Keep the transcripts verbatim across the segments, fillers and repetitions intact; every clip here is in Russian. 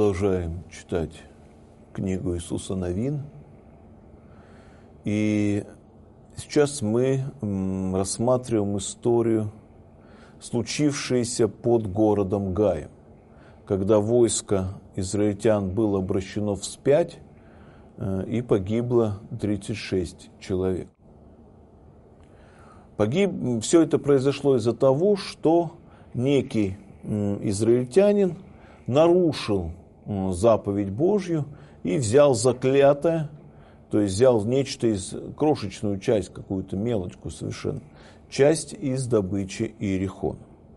продолжаем читать книгу Иисуса Новин. И сейчас мы рассматриваем историю, случившуюся под городом Гаем, когда войско израильтян было обращено вспять и погибло тридцать шесть человек. Погиб... Все это произошло из-за того, что некий израильтянин нарушил заповедь Божью и взял заклятое, то есть взял нечто из, крошечную часть, какую-то мелочку совершенно, часть из добычи Иерихона.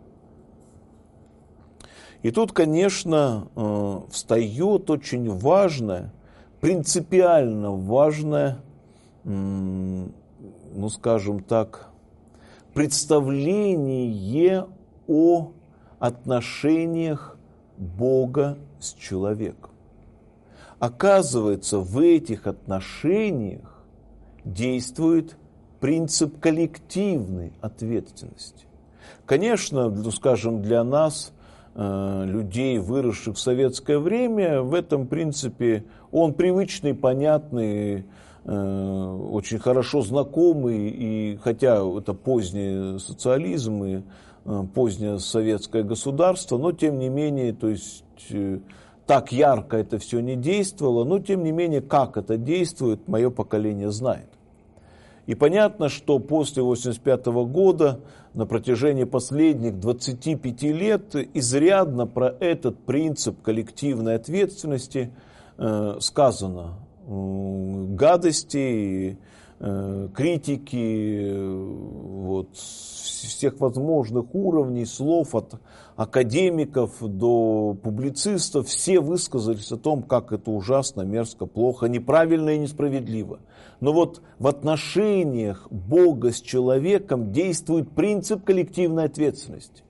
И тут, конечно, встает очень важное, принципиально важное, ну, скажем так, представление о отношениях Бога с человеком. Оказывается, в этих отношениях действует принцип коллективной ответственности. Конечно, ну, скажем, для нас, э, людей, выросших в советское время, в этом принципе он привычный, понятный, э, очень хорошо знакомый, и хотя это поздний социализм и э, позднее советское государство, но тем не менее, то есть э, так ярко это все не действовало, но тем не менее, как это действует, мое поколение знает. И понятно, что после восемьдесят пятого года, на протяжении последних двадцати пяти лет, изрядно про этот принцип коллективной ответственности э, сказано. Э, гадости, э, критики, э, вот, всех возможных уровней, слов от академиков до публицистов, все высказались о том, как это ужасно, мерзко, плохо, неправильно и несправедливо. Но вот в отношениях Бога с человеком действует принцип коллективной ответственности.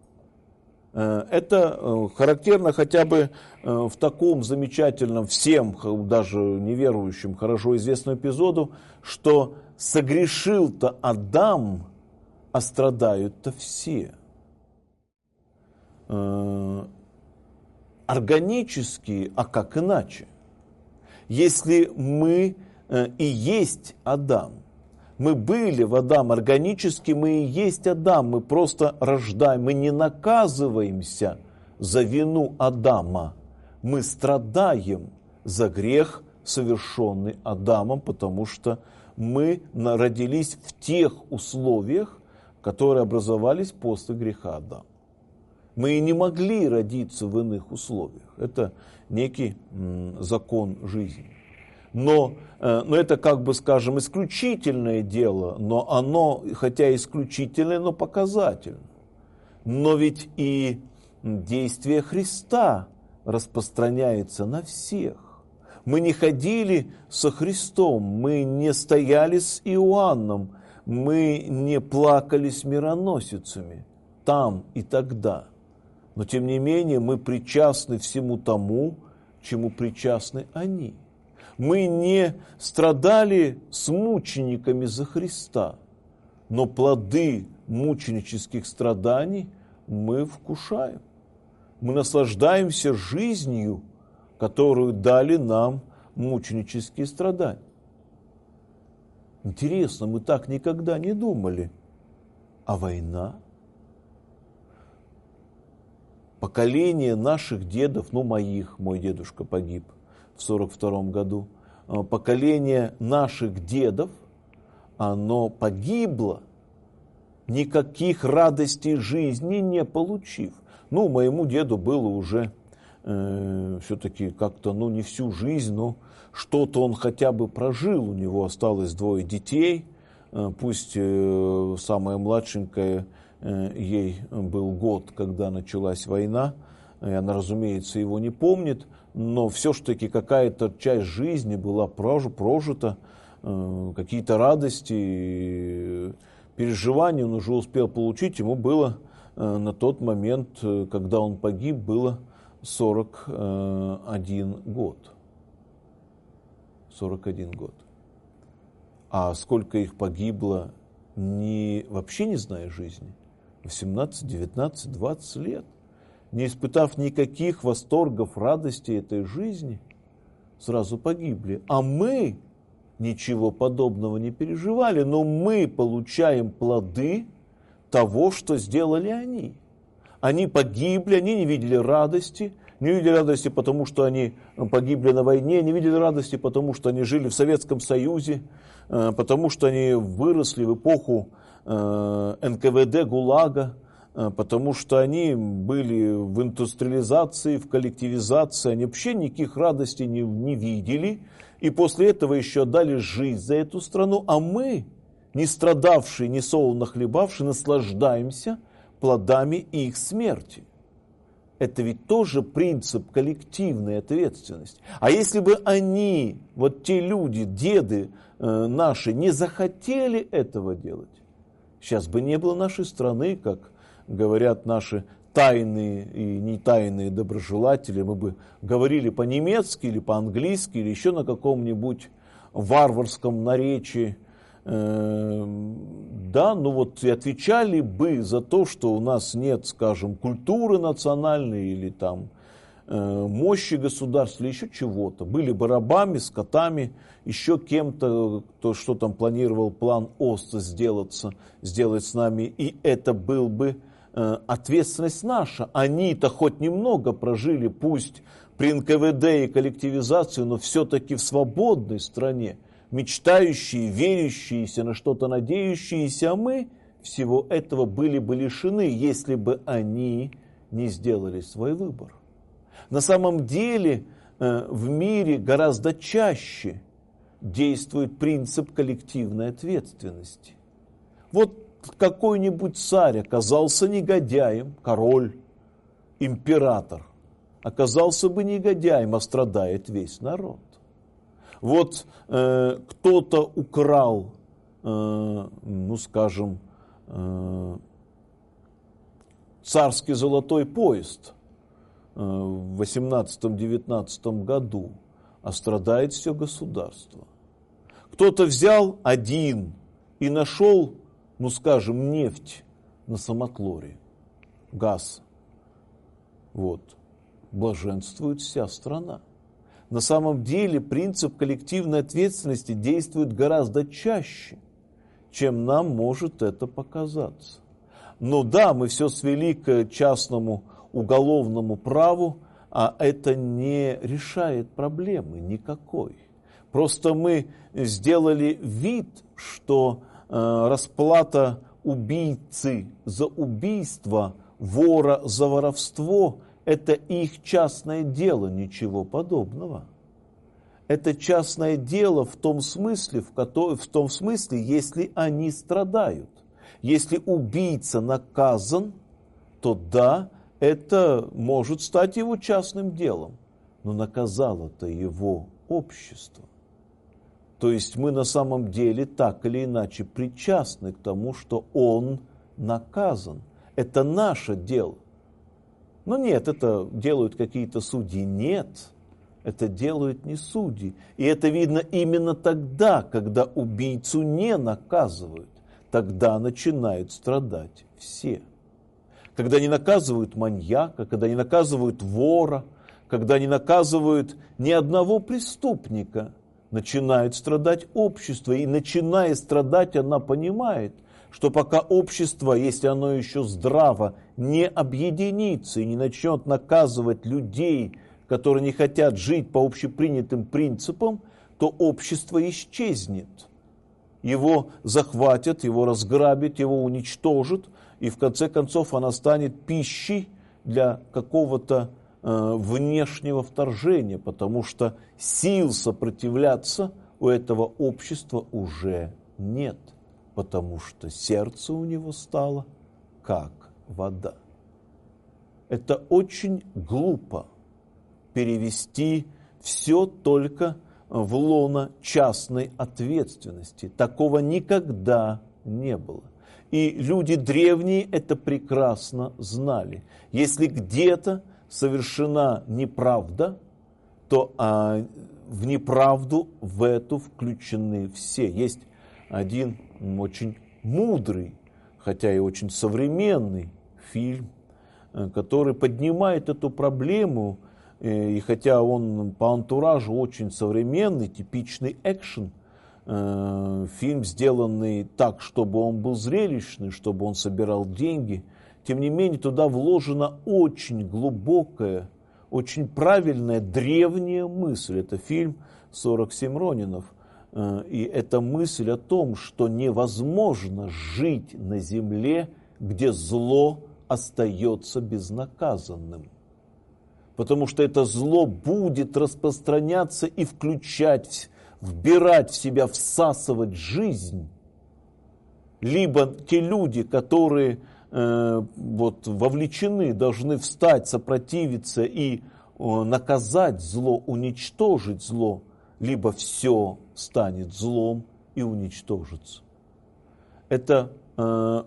Это характерно хотя бы в таком замечательном, всем, даже неверующим, хорошо известном эпизоду, что согрешил-то Адам, а страдают-то все. Органически, а как иначе? Если мы и есть Адам, мы были в Адам, органически мы и есть Адам, мы просто рождаем, мы не наказываемся за вину Адама, мы страдаем за грех, совершенный Адамом, потому что мы родились в тех условиях, которые образовались после греха Адама. Мы и не могли родиться в иных условиях. Это некий м, закон жизни. Но, э, но это, как бы скажем, исключительное дело, но оно, хотя исключительное, но показательно. Но ведь и действие Христа распространяется на всех. Мы не ходили со Христом, мы не стояли с Иоанном, мы не плакали с мироносицами там и тогда. Но тем не менее мы причастны всему тому, чему причастны они. Мы не страдали с мучениками за Христа, но плоды мученических страданий мы вкушаем. Мы наслаждаемся жизнью, которую дали нам мученические страдания. Интересно, мы так никогда не думали. А война? Поколение наших дедов, ну моих, мой дедушка погиб в сорок втором году, поколение наших дедов, оно погибло, никаких радостей жизни не получив. Ну, моему деду было уже э, все-таки как-то, ну, не всю жизнь, но что-то он хотя бы прожил, у него осталось двое детей, э, пусть э, самая младшенькая, ей был год, когда началась война, и она, разумеется, его не помнит, но все-таки какая-то часть жизни была прожита, какие-то радости, переживания он уже успел получить, ему было на тот момент, когда он погиб, было сорок один год. сорок один год. А сколько их погибло, не, вообще не зная жизни? восемнадцать, девятнадцать, двадцать лет. не испытав никаких восторгов, радости этой жизни, сразу погибли. А мы ничего подобного не переживали, но мы получаем плоды того, что сделали они. Они погибли, они не видели радости, не видели радости, потому что они погибли на войне, не видели радости, потому что они жили в Советском Союзе, потому что они выросли в эпоху эн ка вэ дэ, ГУЛАГа, потому что они были в индустриализации, в коллективизации, они вообще никаких радостей не, не видели, и после этого еще отдали жизнь за эту страну, а мы, не страдавшие, не солоно хлебавшие, наслаждаемся плодами их смерти. Это ведь тоже принцип коллективной ответственности. А если бы они, вот те люди, деды э, наши, не захотели этого делать, сейчас бы не было нашей страны, как говорят наши тайные и нетайные доброжелатели, мы бы говорили по-немецки или по-английски, или еще на каком-нибудь варварском наречии. Да, ну вот и отвечали бы за то, что у нас нет, скажем, культуры национальной или там мощи государства, или еще чего-то. Были бы рабами, скотами, еще кем-то, кто что там планировал план Оста сделаться, сделать с нами, и это был бы ответственность наша. Они-то хоть немного прожили, пусть при эн ка вэ дэ и коллективизации, но все-таки в свободной стране, мечтающие, верящиеся, на что-то надеющиеся, а мы всего этого были бы лишены, если бы они не сделали свой выбор. На самом деле в мире гораздо чаще действует принцип коллективной ответственности. Вот какой-нибудь царь оказался негодяем, король, император, оказался бы негодяем, а страдает весь народ. Вот э, кто-то украл, э, ну скажем, э, царский золотой поезд э, в восемнадцатом-девятнадцатом году, а страдает все государство. Кто-то взял один и нашел, ну скажем, нефть на самотлоре, газ. Вот, блаженствует вся страна. На самом деле принцип коллективной ответственности действует гораздо чаще, чем нам может это показаться. Но да, мы все свели к частному уголовному праву, а это не решает проблемы никакой. Просто мы сделали вид, что э, расплата убийцы за убийство, вора за воровство – это их частное дело, ничего подобного. Это частное дело в том смысле, в, котором, в том смысле, если они страдают. Если убийца наказан, то да, это может стать его частным делом. Но наказало-то его общество. То есть мы на самом деле так или иначе причастны к тому, что он наказан. Это наше дело. Но нет, это делают какие-то судьи. Нет, это делают не судьи. И это видно именно тогда, когда убийцу не наказывают. Тогда начинают страдать все. Когда не наказывают маньяка, когда не наказывают вора, когда не наказывают ни одного преступника, начинает страдать общество. И начиная страдать, она понимает, что пока общество, если оно еще здраво, не объединится и не начнет наказывать людей, которые не хотят жить по общепринятым принципам, то общество исчезнет. Его захватят, его разграбят, его уничтожат, и в конце концов она станет пищей для какого-то э, внешнего вторжения, потому что сил сопротивляться у этого общества уже нет. Потому что сердце у него стало как вода. Это очень глупо перевести все только в лоно частной ответственности. Такого никогда не было. И люди древние это прекрасно знали. Если где-то совершена неправда, то а, в неправду в эту включены все. Есть один очень мудрый, хотя и очень современный фильм который поднимает эту проблему, и хотя он по антуражу очень современный, типичный экшен, фильм, сделанный так, чтобы он был зрелищный, чтобы он собирал деньги, тем не менее туда вложена очень глубокая, очень правильная древняя мысль. Это фильм «сорок семь Ронинов». И это мысль о том, что невозможно жить на земле, где зло остается безнаказанным. Потому что это зло будет распространяться и включать, вбирать в себя, всасывать жизнь. Либо те люди, которые э, вот, вовлечены, должны встать, сопротивиться и э, наказать зло, уничтожить зло, либо все станет злом и уничтожится. Это э,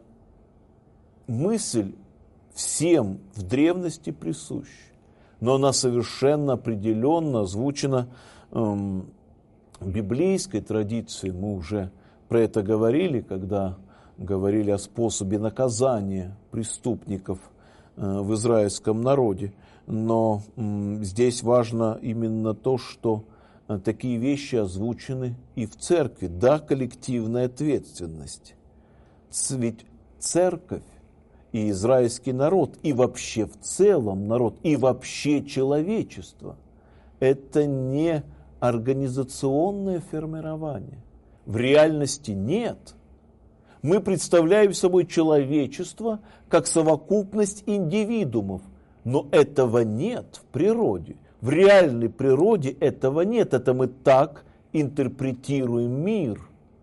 мысль всем в древности присуща, но она совершенно определенно озвучена э, библейской традиции. Мы уже про это говорили, когда говорили о способе наказания преступников э, в израильском народе. Но э, здесь важно именно то, что э, такие вещи озвучены и в церкви. Да, коллективная ответственность. Ведь церковь и израильский народ, и вообще в целом народ, и вообще человечество – это не организационное формирование. В реальности нет. Мы представляем собой человечество как совокупность индивидуумов, но этого нет в природе. В реальной природе этого нет. Это мы так интерпретируем мир.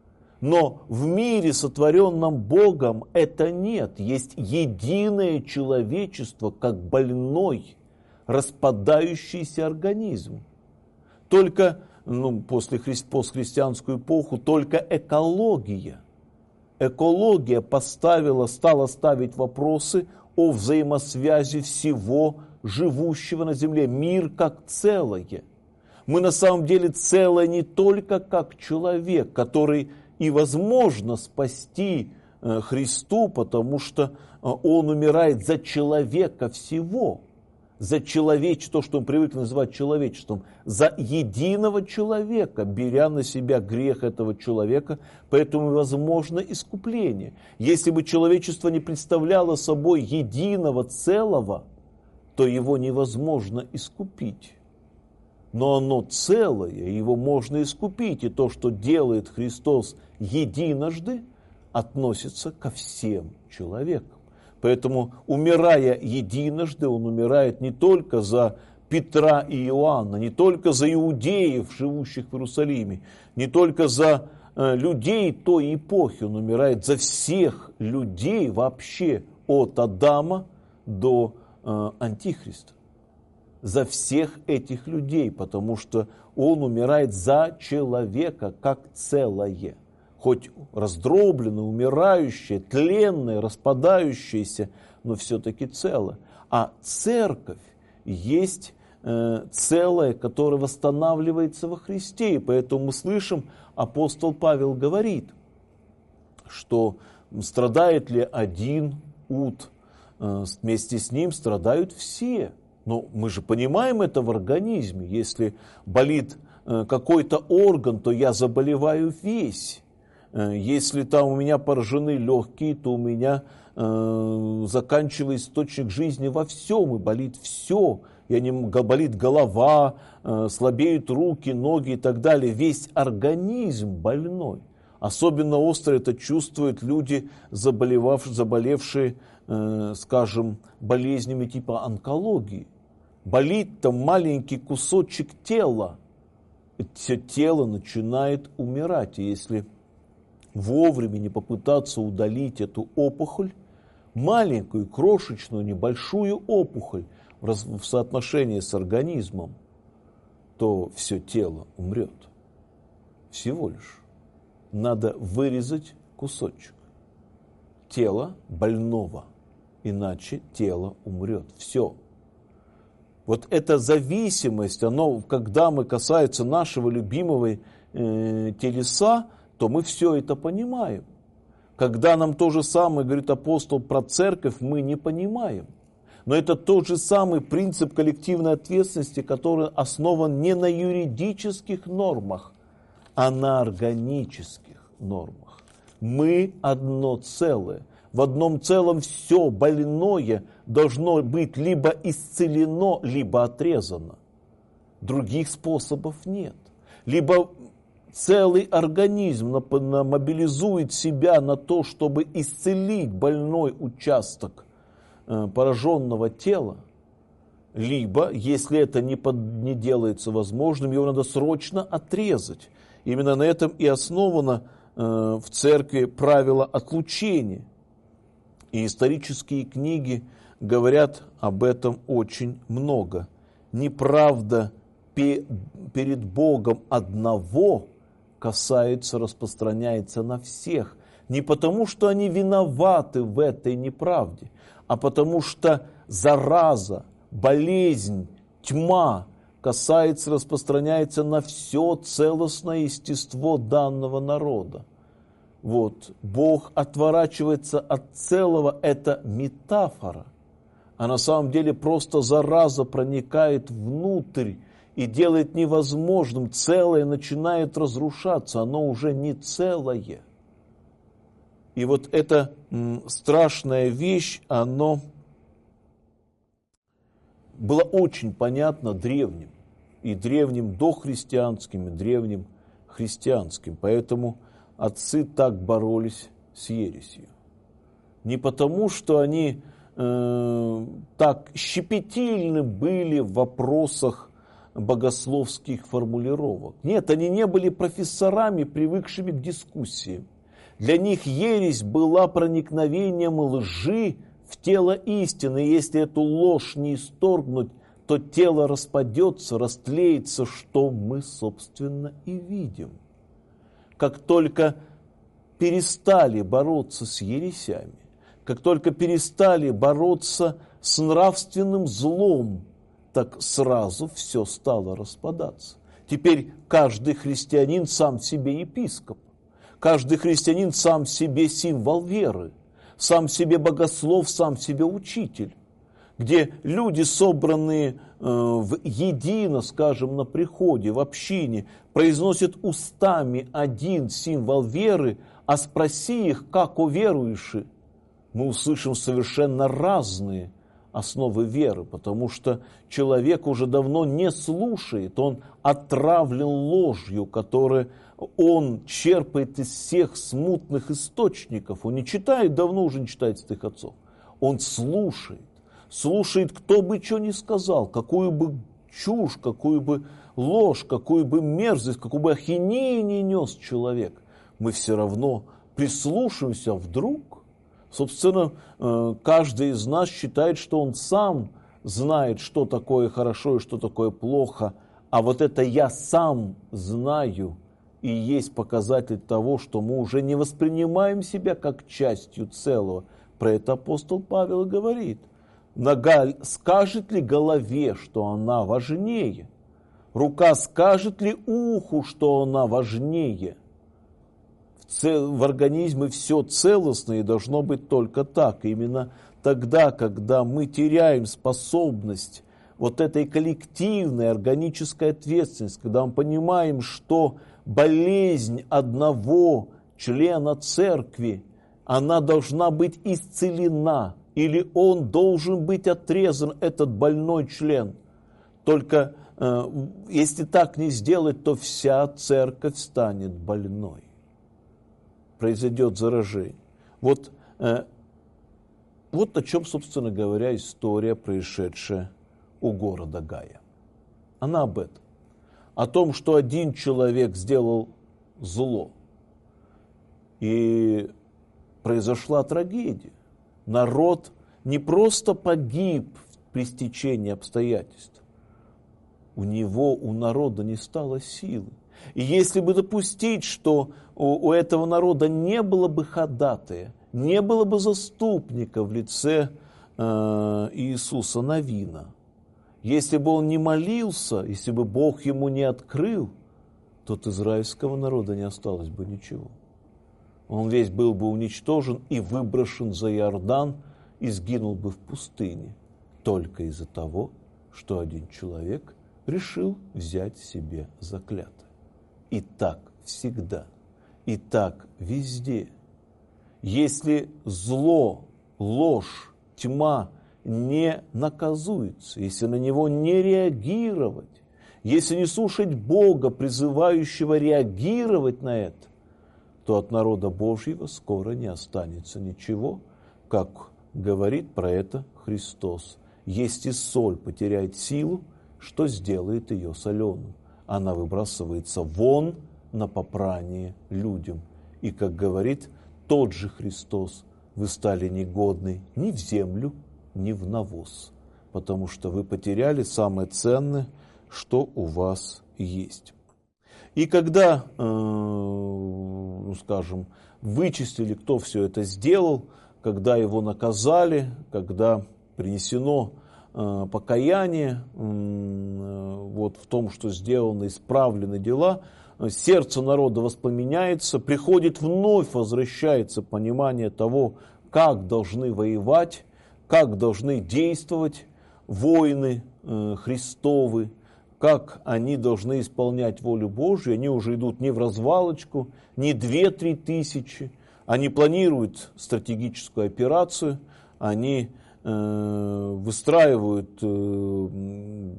Но в мире, сотворенном Богом, это нет. Есть единое человечество, как больной, распадающийся организм. Только, ну, после хри... постхристианскую эпоху, только экология. Экология поставила, стала ставить вопросы о взаимосвязи всего живущего на Земле. Мир как целое. Мы на самом деле целое не только как человек, который и возможно спасти э, Христу, потому что э, Он умирает за человека всего. За человечество, то, что он привык называть человечеством, за единого человека, беря на себя грех этого человека, поэтому возможно искупление. Если бы человечество не представляло собой единого целого, то его невозможно искупить. Но оно целое, его можно искупить, и то, что делает Христос единожды, относится ко всем человекам. Поэтому, умирая единожды, он умирает не только за Петра и Иоанна, не только за иудеев, живущих в Иерусалиме, не только за э, людей той эпохи, он умирает за всех людей вообще, от Адама до э, Антихриста. За всех этих людей, потому что он умирает за человека как целое. Хоть раздробленное, умирающее, тленное, распадающееся, но все-таки целое. А церковь есть э, целое, которое восстанавливается во Христе. И поэтому мы слышим, апостол Павел говорит, что страдает ли один ут, э, вместе с ним страдают все. Но мы же понимаем это в организме. Если болит э, какой-то орган, то я заболеваю весь. Если там у меня поражены легкие, то у меня э, заканчивается источник жизни во всем, и болит все. И не, болит голова, э, слабеют руки, ноги и так далее. Весь организм больной. Особенно остро это чувствуют люди, заболевавшие, заболевшие, э, скажем, болезнями типа онкологии. Болит там маленький кусочек тела. И все тело начинает умирать. И если вовремя не попытаться удалить эту опухоль, маленькую, крошечную, небольшую опухоль в соотношении с организмом, то все тело умрет. Всего лишь. Надо вырезать кусочек тела больного, иначе тело умрет. Все. Вот эта зависимость, оно, когда мы касается нашего любимого э, телеса, то мы все это понимаем. Когда нам то же самое говорит апостол про церковь, мы не понимаем. Но это тот же самый принцип коллективной ответственности, который основан не на юридических нормах, а на органических нормах. Мы одно целое. В одном целом все больное должно быть либо исцелено, либо отрезано. Других способов нет. Либо целый организм мобилизует себя на то, чтобы исцелить больной участок пораженного тела, либо, если это не, под, не делается возможным, его надо срочно отрезать. Именно на этом и основано э, в церкви правило отлучения. И исторические книги говорят об этом очень много. Неправда пе, перед Богом одного касается, распространяется на всех. Не потому, что они виноваты в этой неправде, а потому что зараза, болезнь, тьма касается, распространяется на все целостное естество данного народа. Вот. Бог отворачивается от целого, это метафора. А на самом деле просто зараза проникает внутрь и делает невозможным. Целое начинает разрушаться, оно уже не целое. И вот эта м, страшная вещь, оно было очень понятно древним. И древним дохристианским, и древним христианским. Поэтому отцы так боролись с ересью. Не потому, что они э, так щепетильны были в вопросах богословских формулировок. Нет, они не были профессорами, привыкшими к дискуссиям. Для них ересь была проникновением лжи в тело истины. Если эту ложь не исторгнуть, то тело распадется, растлеется, что мы, собственно, и видим. Как только перестали бороться с ересями, как только перестали бороться с нравственным злом, так сразу все стало распадаться. Теперь каждый христианин сам себе епископ. Каждый христианин сам себе символ веры, сам себе богослов, сам себе учитель. Где люди, собранные э, в едино, скажем, на приходе, в общине, произносят устами один символ веры, а спроси их, как уверуешь, мы услышим совершенно разные основы веры, потому что человек уже давно не слушает, он отравлен ложью, которая он черпает из всех смутных источников. Он не читает, давно уже не читает святых отцов. Он слушает. Слушает, кто бы что ни сказал, какую бы чушь, какую бы ложь, какую бы мерзость, какую бы ахинею не нес человек. Мы все равно прислушаемся вдруг. Собственно, каждый из нас считает, что он сам знает, что такое хорошо и что такое плохо. А вот это «я сам знаю» и есть показатель того, что мы уже не воспринимаем себя как частью целого. Про это апостол Павел говорит. Нога скажет ли голове, что она важнее? Рука скажет ли уху, что она важнее? В, цел, в организме все целостно и должно быть только так. Именно тогда, когда мы теряем способность вот этой коллективной органической ответственности, когда мы понимаем, что болезнь одного члена церкви, она должна быть исцелена, или он должен быть отрезан, этот больной член. Только э, если так не сделать, то вся церковь станет больной. Произойдет заражение. Вот, э, вот о чем, собственно говоря, история, происшедшая у города Гая. Она об этом. О том, что один человек сделал зло. И произошла трагедия. Народ не просто погиб при стечении обстоятельств. У него, у народа не стало силы. И если бы допустить, что у, у этого народа не было бы ходатая, не было бы заступника в лице э, Иисуса Навина, если бы он не молился, если бы Бог ему не открыл, то от израильского народа не осталось бы ничего. Он весь был бы уничтожен и выброшен за Иордан и сгинул бы в пустыне. только из-за того, что один человек решил взять себе заклятое. И так всегда, и так везде. Если зло, ложь, тьма не наказуется, если на него не реагировать, если не слушать Бога, призывающего реагировать на это, то от народа Божьего скоро не останется ничего, как говорит про это Христос. Если соль потеряет силу, что сделает ее соленым? Она выбрасывается вон на попрание людям. И, как говорит тот же Христос, вы стали негодны ни в землю, ни в навоз, потому что вы потеряли самое ценное, что у вас есть. И когда, э, ну, скажем, вычислили, кто все это сделал, когда его наказали, когда принесено э, покаяние э, вот в том, что сделано, исправлены дела, сердце народа воспламеняется, приходит вновь, возвращается понимание того, как должны воевать, как должны действовать воины э, Христовы, как они должны исполнять волю Божию. Они уже идут не в развалочку, не две-три тысячи. Они планируют стратегическую операцию, они э, выстраивают э,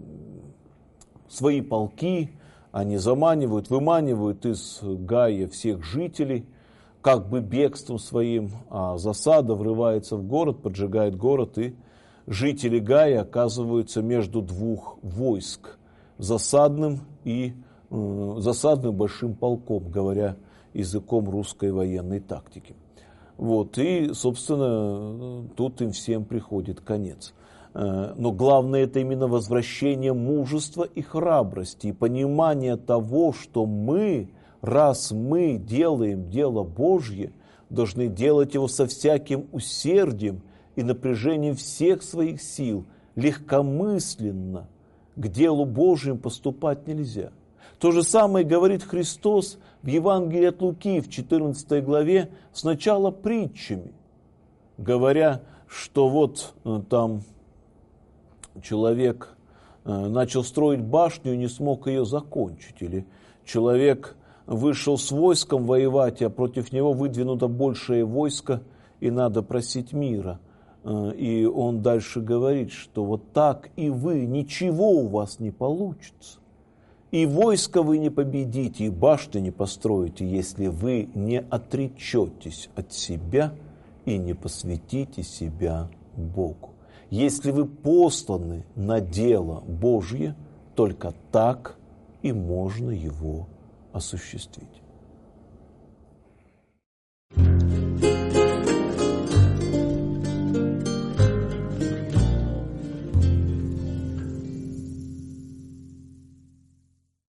свои полки, они заманивают, выманивают из Гая всех жителей, как бы бегством своим, а засада врывается в город, поджигает город, и жители Гая оказываются между двух войск, засадным и э, засадным большим полком, говоря языком русской военной тактики. Вот, и, собственно, тут им всем приходит конец. Но главное — это именно возвращение мужества и храбрости, и понимание того, что мы, раз мы делаем дело Божье, должны делать его со всяким усердием и напряжением всех своих сил, легкомысленно. К делу Божьему поступать нельзя. То же самое говорит Христос в Евангелии от Луки в четырнадцатой главе, сначала притчами, говоря, что вот там человек начал строить башню и не смог ее закончить, или человек вышел с войском воевать, а против него выдвинуто большее войско, и надо просить мира. И он дальше говорит, что вот так и вы, ничего у вас не получится. И войско вы не победите, и башню не построите, если вы не отречетесь от себя и не посвятите себя Богу. Если вы посланы на дело Божье, только так и можно его осуществить.